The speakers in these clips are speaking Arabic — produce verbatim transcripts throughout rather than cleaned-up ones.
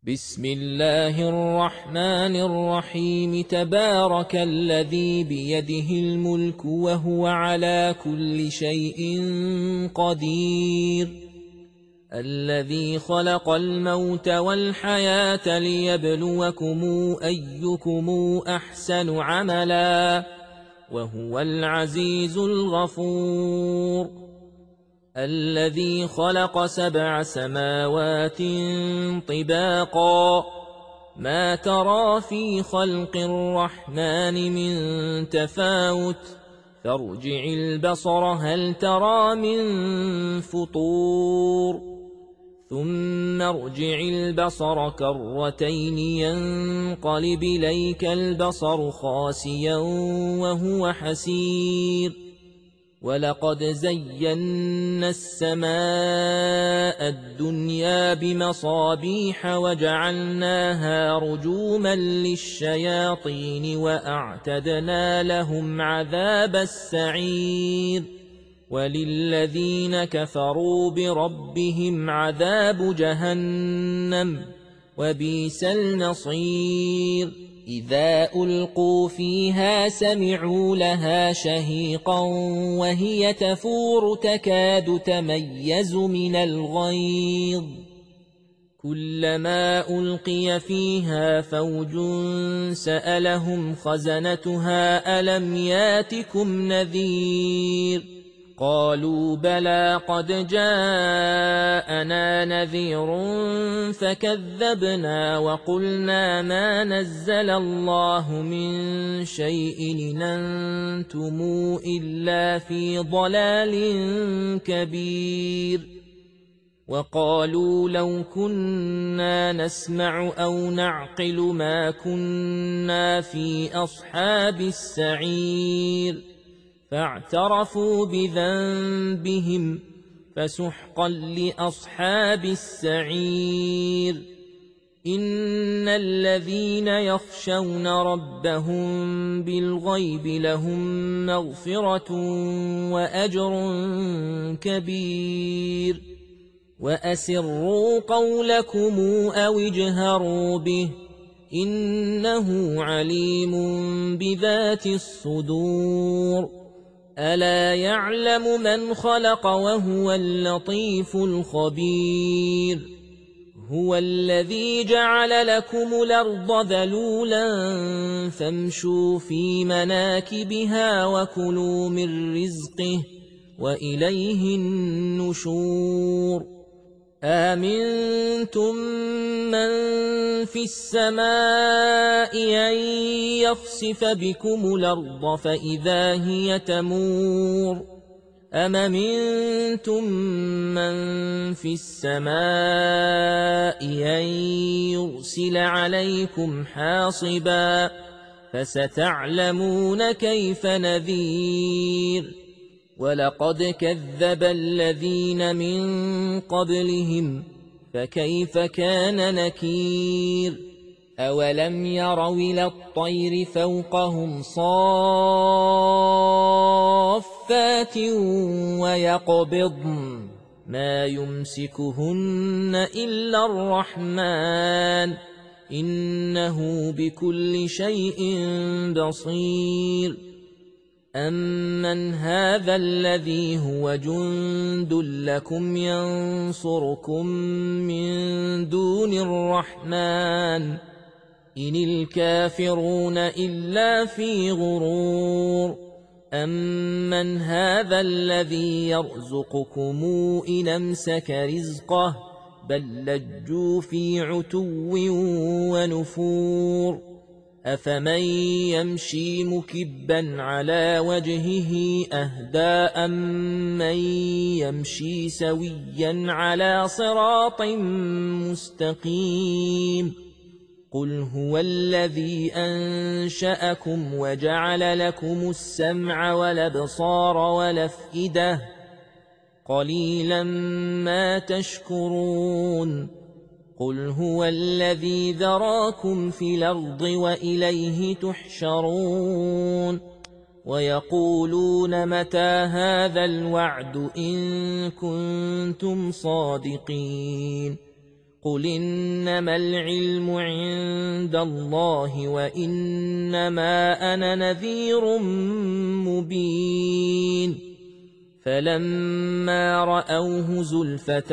بسم الله الرحمن الرحيم. تبارك الذي بيده الملك وهو على كل شيء قدير، الذي خلق الموت والحياة ليبلوكم أيكم أحسن عملا، وهو العزيز الغفور. الذي خلق سبع سماوات طباقا، ما ترى في خلق الرحمن من تفاوت، فارجع البصر هل ترى من فطور، ثم ارجع البصر كرتين ينقلب إليك البصر خاسئا وهو حسير. ولقد زينا السماء الدنيا بمصابيح وجعلناها رجوما للشياطين وأعتدنا لهم عذاب السعير. وللذين كفروا بربهم عذاب جهنم وبئس المصير. إذا ألقوا فيها سمعوا لها شهيقا وهي تفور تكاد تميز من الغيظ، كلما ألقي فيها فوج سألهم خزنتها ألم ياتكم نذير، قالوا بلى قد جاءنا نذير فكذبنا وقلنا ما نزل الله من شيء إن أنتم إلا في ضلال كبير. وقالوا لو كنا نسمع أو نعقل ما كنا في أصحاب السعير، فاعترفوا بذنبهم فسحقا لأصحاب السعير. إن الذين يخشون ربهم بالغيب لهم مغفرة وأجر كبير. وأسروا قولكم أو اجهروا به إنه عليم بذات الصدور. ألا يعلم من خلق وهو اللطيف الخبير. هو الذي جعل لكم الأرض ذلولا فامشوا في مناكبها وكلوا من رزقه وإليه النشور. آمنتم من في السماء أن يخسف بكم الأرض فإذا هي تمور، أم أمنتم من في السماء أن يرسل عليكم حاصبا، فستعلمون كيف نذير. ولقد كذب الذين من قبلهم فكيف كان نكير. أولم يروا إلى الطير فوقهم صافات ويقبضن ما يمسكهن إلا الرحمن إنه بكل شيء بصير. أمن هذا الذي هو جند لكم ينصركم من دون الرحمن إن الكافرون إلا في غرور. أمن هذا الذي يرزقكم إن أمسك رزقه بل لجوا في عتو ونفور. أفمن يمشي مكبا على وجهه أهدى أمن يمشي سويا على صراط مستقيم. قل هو الذي أنشأكم وجعل لكم السمع والأبصار والأفئدة قليلا ما تشكرون. قل هو الذي ذراكم في الأرض وإليه تحشرون. ويقولون متى هذا الوعد إن كنتم صادقين قل إنما العلم عند الله وإنما أنا نذير مبين فلما رأوه زلفة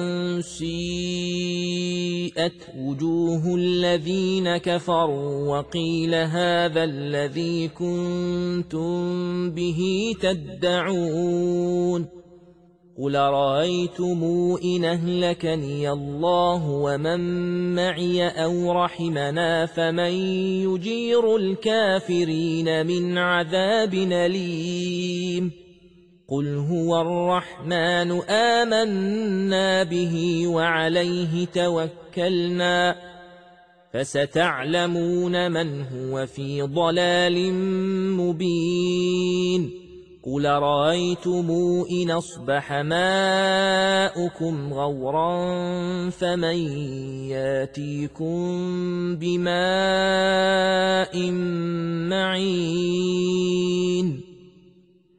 سيئت وجوه الذين كفروا وقيل هذا الذي كنتم به تدعون قل رأيتم إن أهلكني الله ومن معي أو رحمنا فمن يجير الكافرين من عذاب أليم قل هو الرحمن آمنا به وعليه توكلنا فستعلمون من هو في ضلال مبين قل رأيتم إن أصبح ماؤكم غورا فمن ياتيكم بماء معين